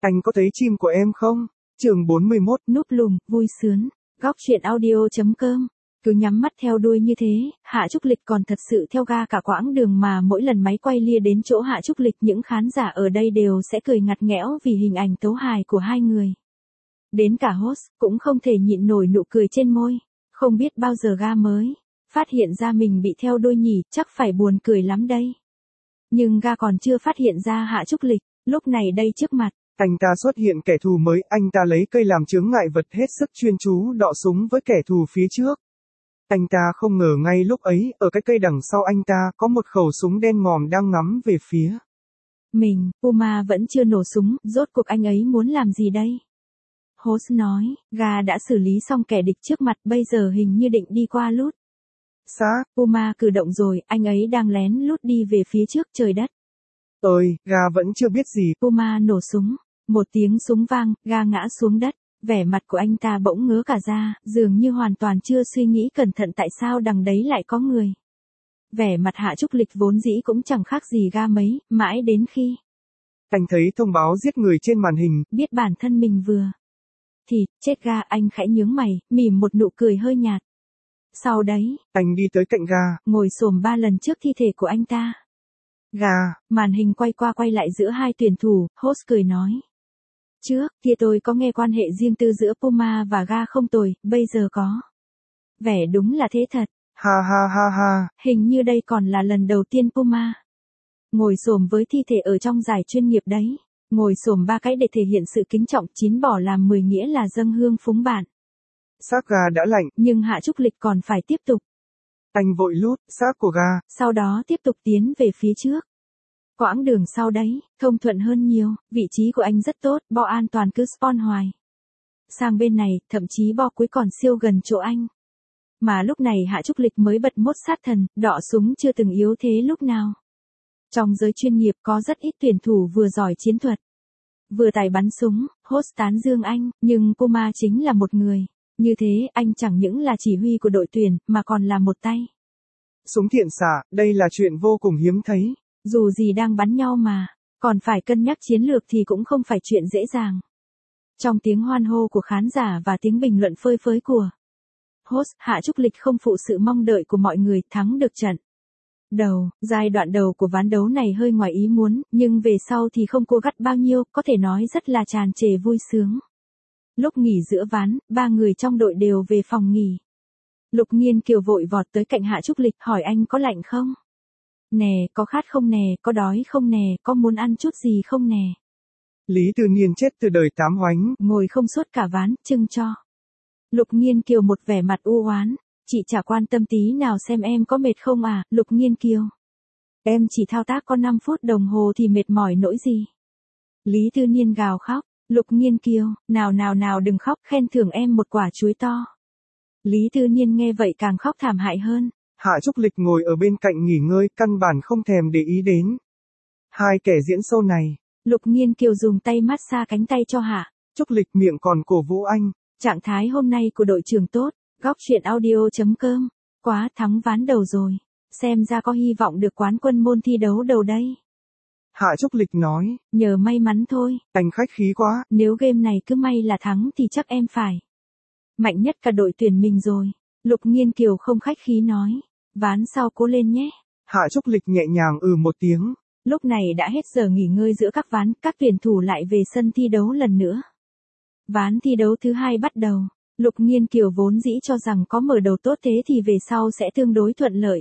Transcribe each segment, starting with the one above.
Anh có thấy chim của em không? Chương 41. Núp lùm, vui sướng. Góc truyện audio.com. Cứ nhắm mắt theo đuôi như thế, Hạ Trúc Lịch còn thật sự theo ga cả quãng đường mà mỗi lần máy quay lia đến chỗ Hạ Trúc Lịch những khán giả ở đây đều sẽ cười ngặt nghẽo vì hình ảnh tấu hài của hai người. Đến cả host cũng không thể nhịn nổi nụ cười trên môi, không biết bao giờ ga mới phát hiện ra mình bị theo đuôi nhỉ, chắc phải buồn cười lắm đây. Nhưng ga còn chưa phát hiện ra Hạ Trúc Lịch, lúc này đây trước mặt. Anh ta xuất hiện kẻ thù mới, anh ta lấy cây làm chướng ngại vật hết sức chuyên chú đọ súng với kẻ thù phía trước. Anh ta không ngờ ngay lúc ấy, ở cái cây đằng sau anh ta có một khẩu súng đen ngòm đang ngắm về phía mình. Puma vẫn chưa nổ súng, rốt cuộc anh ấy muốn làm gì đây? Host nói, ga đã xử lý xong kẻ địch trước mặt, bây giờ hình như định đi qua lút. Xác. Puma cử động rồi, anh ấy đang lén lút đi về phía trước trời đất. Ơi, ga vẫn chưa biết gì. Puma nổ súng, một tiếng súng vang, ga ngã xuống đất. Vẻ mặt của anh ta bỗng ngớ cả ra, dường như hoàn toàn chưa suy nghĩ cẩn thận tại sao đằng đấy lại có người. Vẻ mặt Hạ Trúc Lịch vốn dĩ cũng chẳng khác gì ga mấy, mãi đến khi anh thấy thông báo giết người trên màn hình, biết bản thân mình vừa thì chết ga, anh khẽ nhướng mày, mỉm một nụ cười hơi nhạt. Sau đấy, anh đi tới cạnh ga, ngồi xổm 3 lần trước thi thể của anh ta. Ga. Màn hình quay qua quay lại giữa hai tuyển thủ, host cười nói. Trước kia tôi có nghe quan hệ riêng tư giữa Puma và ga không tồi, bây giờ có vẻ đúng là thế thật. Ha ha ha ha. Hình như đây còn là lần đầu tiên Puma ngồi xổm với thi thể ở trong giải chuyên nghiệp đấy. Ngồi xổm 3 cái để thể hiện sự kính trọng, 9 bỏ làm 10 nghĩa là dâng hương phúng bạn. Xác ga đã lạnh, nhưng Hạ Trúc Lịch còn phải tiếp tục. Anh vội lút xác của ga, sau đó tiếp tục tiến về phía trước. Quãng đường sau đấy, thông thuận hơn nhiều, vị trí của anh rất tốt, bo an toàn cứ spawn hoài. Sang bên này, thậm chí bo cuối còn siêu gần chỗ anh. Mà lúc này Hạ Trúc Lịch mới bật mốt sát thần, đọ súng chưa từng yếu thế lúc nào. Trong giới chuyên nghiệp có rất ít tuyển thủ vừa giỏi chiến thuật, vừa tài bắn súng. Host tán dương anh, nhưng Puma chính là một người. Như thế, anh chẳng những là chỉ huy của đội tuyển, mà còn là một tay súng thiện xạ, đây là chuyện vô cùng hiếm thấy. Dù gì đang bắn nhau mà, còn phải cân nhắc chiến lược thì cũng không phải chuyện dễ dàng. Trong tiếng hoan hô của khán giả và tiếng bình luận phơi phới của host, Hạ Trúc Lịch không phụ sự mong đợi của mọi người, thắng được trận đầu. Giai đoạn đầu của ván đấu này hơi ngoài ý muốn, nhưng về sau thì không cố gắt bao nhiêu, có thể nói rất là tràn trề vui sướng. Lúc nghỉ giữa ván, 3 người trong đội đều về phòng nghỉ. Lục Nghiên Kiều vội vọt tới cạnh Hạ Trúc Lịch, hỏi anh có lạnh không? Nè, có khát không nè, có đói không nè, có muốn ăn chút gì không nè? Lý Tư Niên chết từ đời tám hoánh, ngồi không suốt cả ván, trưng cho Lục Nghiên Kiều một vẻ mặt u oán. Chị chả quan tâm tí nào xem em có mệt không à, Lục Nghiên Kiều. Em chỉ thao tác có 5 phút đồng hồ thì mệt mỏi nỗi gì? Lý Tư Niên gào khóc. Lục Nghiên Kiều, nào đừng khóc, khen thưởng em một quả chuối to. Lý Tư Niên nghe vậy càng khóc thảm hại hơn. Hạ Trúc Lịch ngồi ở bên cạnh nghỉ ngơi, căn bản không thèm để ý đến hai kẻ diễn show này. Lục Nghiên Kiều dùng tay massage cánh tay cho Hạ Trúc Lịch miệng còn cổ vũ anh. Trạng thái hôm nay của đội trưởng tốt. Góc truyện audio.com. Quá, thắng ván đầu rồi. Xem ra có hy vọng được quán quân môn thi đấu đầu đây. Hạ Trúc Lịch nói. Nhờ may mắn thôi. Anh khách khí quá. Nếu game này cứ may là thắng thì chắc em phải mạnh nhất cả đội tuyển mình rồi. Lục Nghiên Kiều không khách khí nói. Ván sau cố lên nhé. Hạ Trúc Lịch nhẹ nhàng một tiếng. Lúc này đã hết giờ nghỉ ngơi giữa các ván, các tuyển thủ lại về sân thi đấu lần nữa. Ván thi đấu thứ 2 bắt đầu. Lục Nghiên Kiều vốn dĩ cho rằng có mở đầu tốt thế thì về sau sẽ tương đối thuận lợi.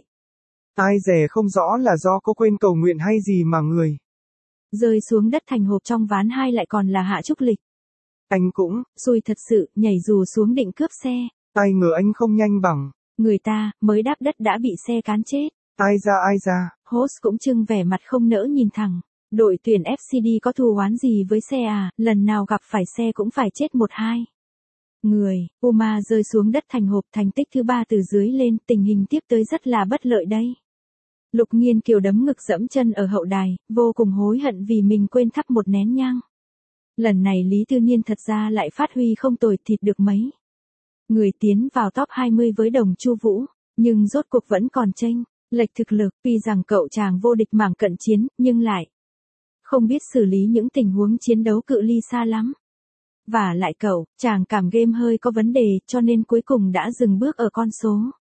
Ai dè không rõ là do cô quên cầu nguyện hay gì mà người rơi xuống đất thành hộp trong ván 2 lại còn là Hạ Trúc Lịch. Anh cũng xui thật sự, nhảy dù xuống định cướp xe. Ai ngờ anh không nhanh bằng người ta, mới đáp đất đã bị xe cán chết. Ai ra. Host cũng trưng vẻ mặt không nỡ nhìn thẳng. Đội tuyển FCD có thù oán gì với xe à, lần nào gặp phải xe cũng phải chết 1-2 người. Puma rơi xuống đất thành hộp, thành tích thứ 3 từ dưới lên, tình hình tiếp tới rất là bất lợi đây. Lục Nghiên Kiều đấm ngực dẫm chân ở hậu đài, vô cùng hối hận vì mình quên thắp một nén nhang. Lần này Lý Tư Niên thật ra lại phát huy không tồi, thịt được mấy người tiến vào top 20 với đồng Chu Vũ, nhưng rốt cuộc vẫn còn chênh lệch thực lực. Tuy rằng cậu chàng vô địch mảng cận chiến, nhưng lại Không biết xử lý những tình huống chiến đấu cự ly xa lắm. Và lại cậu, chàng cảm game hơi có vấn đề cho nên cuối cùng đã dừng bước ở con số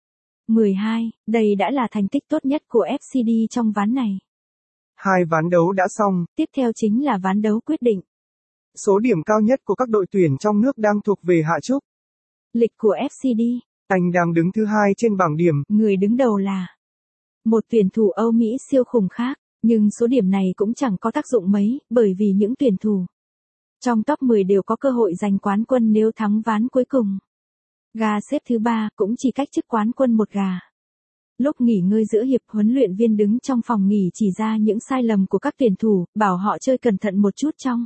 12, đây đã là thành tích tốt nhất của FCD trong ván này. 2 ván đấu đã xong. Tiếp theo chính là ván đấu quyết định. Số điểm cao nhất của các đội tuyển trong nước đang thuộc về Hạ Trúc. Lịch của FCD. Anh đang đứng thứ 2 trên bảng điểm. Người đứng đầu là một tuyển thủ Âu Mỹ siêu khủng khác, nhưng số điểm này cũng chẳng có tác dụng mấy, bởi vì những tuyển thủ trong top 10 đều có cơ hội giành quán quân nếu thắng ván cuối cùng. Gà xếp thứ 3 cũng chỉ cách chức quán quân một gà. Lúc nghỉ ngơi giữa hiệp, huấn luyện viên đứng trong phòng nghỉ chỉ ra những sai lầm của các tuyển thủ, bảo họ chơi cẩn thận một chút trong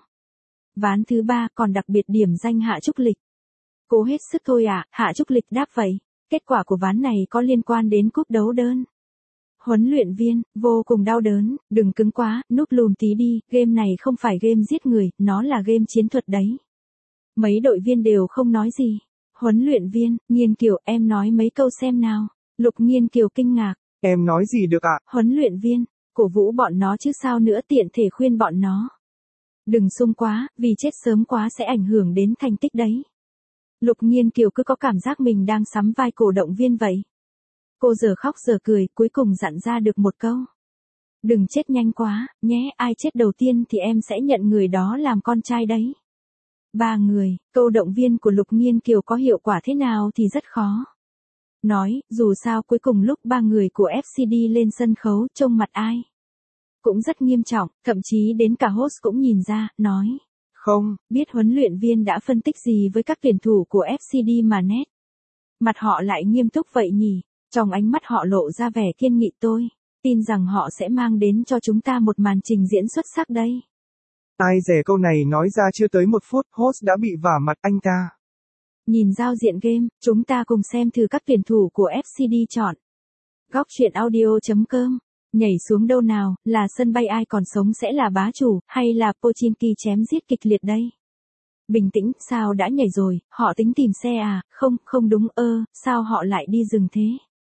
ván thứ 3, còn đặc biệt điểm danh Hạ Trúc Lịch. Cố hết sức thôi à, Hạ Trúc Lịch đáp vậy. Kết quả của ván này có liên quan đến cúp đấu đơn. Huấn luyện viên, vô cùng đau đớn, đừng cứng quá, núp lùm tí đi, game này không phải game giết người, nó là game chiến thuật đấy. Mấy đội viên đều không nói gì. Huấn luyện viên, Nghiên Kiều, em nói mấy câu xem nào. Lục Nghiên Kiều kinh ngạc. Em nói gì được ạ? Huấn luyện viên, cổ vũ bọn nó chứ sao nữa, tiện thể khuyên bọn nó. Đừng sung quá, vì chết sớm quá sẽ ảnh hưởng đến thành tích đấy. Lục Nghiên Kiều cứ có cảm giác mình đang sắm vai cổ động viên vậy. Cô giờ khóc giờ cười, cuối cùng dặn ra được một câu. Đừng chết nhanh quá, nhé, ai chết đầu tiên thì em sẽ nhận người đó làm con trai đấy. 3 người, câu động viên của Lục Nghiên Kiều có hiệu quả thế nào thì rất khó nói, dù sao cuối cùng lúc 3 người của FCD lên sân khấu trông mặt ai cũng rất nghiêm trọng, thậm chí đến cả host cũng nhìn ra, nói. Không, biết huấn luyện viên đã phân tích gì với các tuyển thủ của FCD mà nét mặt họ lại nghiêm túc vậy nhỉ, trong ánh mắt họ lộ ra vẻ kiên nghị, tôi tin rằng họ sẽ mang đến cho chúng ta một màn trình diễn xuất sắc đây. Ai dè câu này nói ra chưa tới 1 phút, host đã bị vả mặt anh ta. Nhìn giao diện game, chúng ta cùng xem thử các tuyển thủ của FCD chọn. Góc truyện audio.com. Nhảy xuống đâu nào, là sân bay ai còn sống sẽ là bá chủ, hay là Pochinki chém giết kịch liệt đây? Bình tĩnh, sao đã nhảy rồi, họ tính tìm xe à, không đúng, sao họ lại đi rừng thế?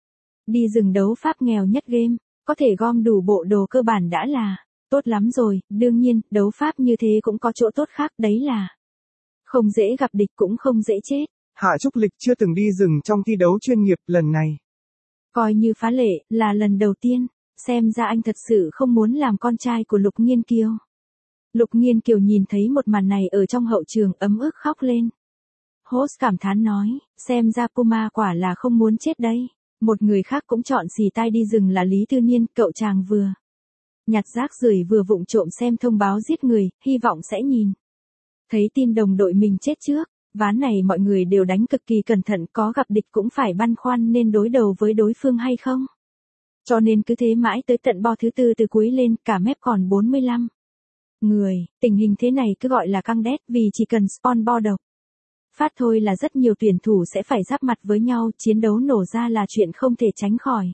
Đi rừng đấu pháp nghèo nhất game, có thể gom đủ bộ đồ cơ bản đã là tốt lắm rồi, đương nhiên, đấu pháp như thế cũng có chỗ tốt khác, đấy là không dễ gặp địch cũng không dễ chết. Hạ Trúc Lịch chưa từng đi rừng trong thi đấu chuyên nghiệp, lần này coi như phá lệ, là lần đầu tiên, xem ra anh thật sự không muốn làm con trai của Lục Nghiên Kiều. Lục Nghiên Kiều nhìn thấy một màn này ở trong hậu trường ấm ức khóc lên. Host cảm thán nói, xem ra Puma quả là không muốn chết đây. Một người khác cũng chọn xì tai đi rừng là Lý Tư Niên, cậu chàng vừa nhặt rác rưởi vừa vụng trộm xem thông báo giết người, hy vọng sẽ nhìn thấy tin đồng đội mình chết trước. Ván này mọi người đều đánh cực kỳ cẩn thận, có gặp địch cũng phải băn khoăn nên đối đầu với đối phương hay không. Cho nên cứ thế mãi tới tận bo thứ 4 từ cuối lên, cả mép còn 45 người, tình hình thế này cứ gọi là căng đét, vì chỉ cần spawn bo độc phát thôi là rất nhiều tuyển thủ sẽ phải giáp mặt với nhau, chiến đấu nổ ra là chuyện không thể tránh khỏi.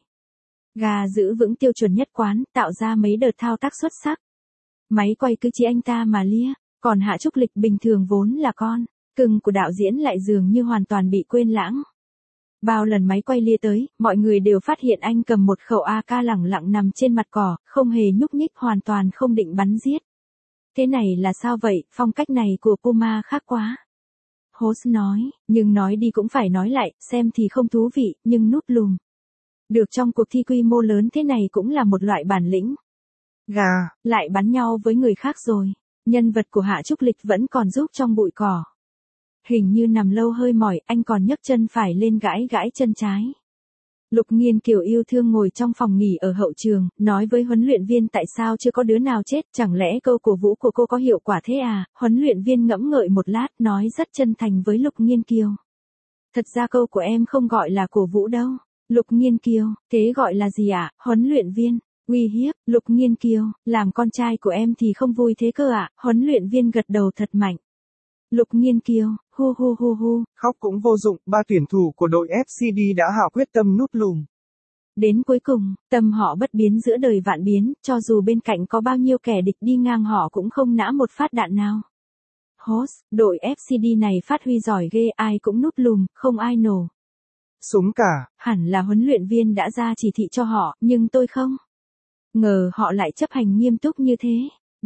Gà giữ vững tiêu chuẩn nhất quán, tạo ra mấy đợt thao tác xuất sắc. Máy quay cứ chỉ anh ta mà lia, còn Hạ Trúc Lịch bình thường vốn là con cưng của đạo diễn lại dường như hoàn toàn bị quên lãng. Bao lần máy quay lia tới, mọi người đều phát hiện anh cầm một khẩu AK lẳng lặng nằm trên mặt cỏ, không hề nhúc nhích, hoàn toàn không định bắn giết. Thế này là sao vậy, phong cách này của Puma khác quá. Host nói, nhưng nói đi cũng phải nói lại, xem thì không thú vị, nhưng núp lùm được trong cuộc thi quy mô lớn thế này cũng là một loại bản lĩnh. Gà, lại bắn nhau với người khác rồi. Nhân vật của Hạ Trúc Lịch vẫn còn giúp trong bụi cỏ. Hình như nằm lâu hơi mỏi, anh còn nhấc chân phải lên gãi gãi chân trái. Lục Nghiên Kiều yêu thương ngồi trong phòng nghỉ ở hậu trường, nói với huấn luyện viên tại sao chưa có đứa nào chết, chẳng lẽ câu cổ vũ của cô có hiệu quả thế à? Huấn luyện viên ngẫm ngợi một lát, nói rất chân thành với Lục Nghiên Kiều. Thật ra câu của em không gọi là cổ vũ đâu. Lục Nghiên Kiều, thế gọi là gì ạ? Huấn luyện viên, uy hiếp. Lục Nghiên Kiều, làm con trai của em thì không vui thế cơ ạ? Huấn luyện viên gật đầu thật mạnh. Lục Nghiên Kiều, hu hu hu hu. Khóc cũng vô dụng, 3 tuyển thủ của đội FCD đã hạ quyết tâm núp lùm. Đến cuối cùng, tâm họ bất biến giữa đời vạn biến, cho dù bên cạnh có bao nhiêu kẻ địch đi ngang họ cũng không nã một phát đạn nào. Host, đội FCD này phát huy giỏi ghê, ai cũng núp lùm, không ai nổ súng cả. Hẳn là huấn luyện viên đã ra chỉ thị cho họ, nhưng tôi không ngờ họ lại chấp hành nghiêm túc như thế.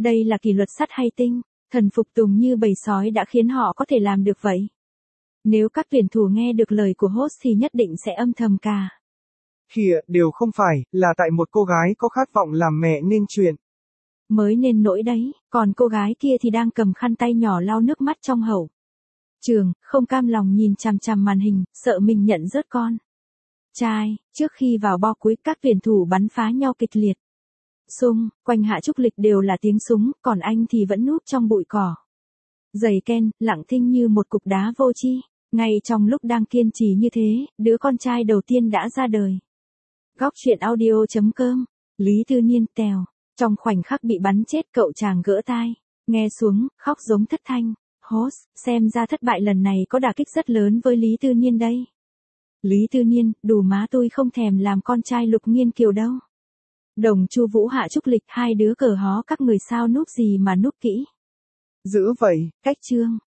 Đây là kỷ luật sắt hay tinh, thần phục tùng như bầy sói đã khiến họ có thể làm được vậy. Nếu các tuyển thủ nghe được lời của host thì nhất định sẽ âm thầm cà. Kìa, đều không phải, là tại một cô gái có khát vọng làm mẹ nên chuyện. Mới nên nỗi đấy, còn cô gái kia thì đang cầm khăn tay nhỏ lau nước mắt trong hậu trường, không cam lòng nhìn chằm chằm màn hình, sợ mình nhận rớt con trai. Trước khi vào bo cuối, các tuyển thủ bắn phá nhau kịch liệt. Xung quanh Hạ Trúc Lịch đều là tiếng súng, còn anh thì vẫn núp trong bụi cỏ dày ken, lặng thinh như một cục đá vô tri. Ngay trong lúc đang kiên trì như thế, đứa con trai đầu tiên đã ra đời. Góc truyện audio.com. Lý Tư Niên tèo. Trong khoảnh khắc bị bắn chết, cậu chàng gỡ tai nghe xuống, khóc giống thất thanh. Host, xem ra thất bại lần này có đả kích rất lớn với Lý Tư Niên đây. Lý Tư Niên, đủ má tôi không thèm làm con trai Lục Nghiên Kiều đâu. Đồng Chu Vũ Hạ Trúc Lịch, hai đứa cờ hó các người sao núp gì mà núp kỹ. Dữ vậy. Cách chương.